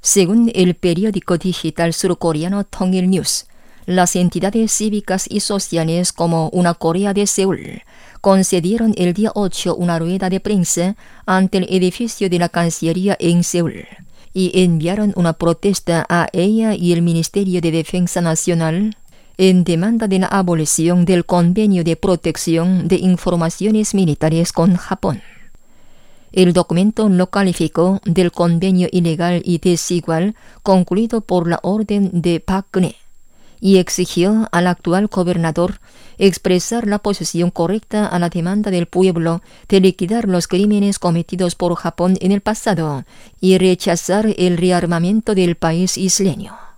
Según el periódico digital surcoreano Tongil News, las entidades cívicas y sociales como una Corea de Seúl concedieron el día 8 una rueda de prensa ante el edificio de la Cancillería en Seúl y enviaron una protesta a ella y el Ministerio de Defensa Nacional en demanda de la abolición del Convenio de Protección de Informaciones Militares con Japón. El documento lo calificó del convenio ilegal y desigual concluido por la orden de Park Geun-hye y exigió al actual gobernador expresar la posición correcta a la demanda del pueblo de liquidar los crímenes cometidos por Japón en el pasado y rechazar el rearmamento del país isleño.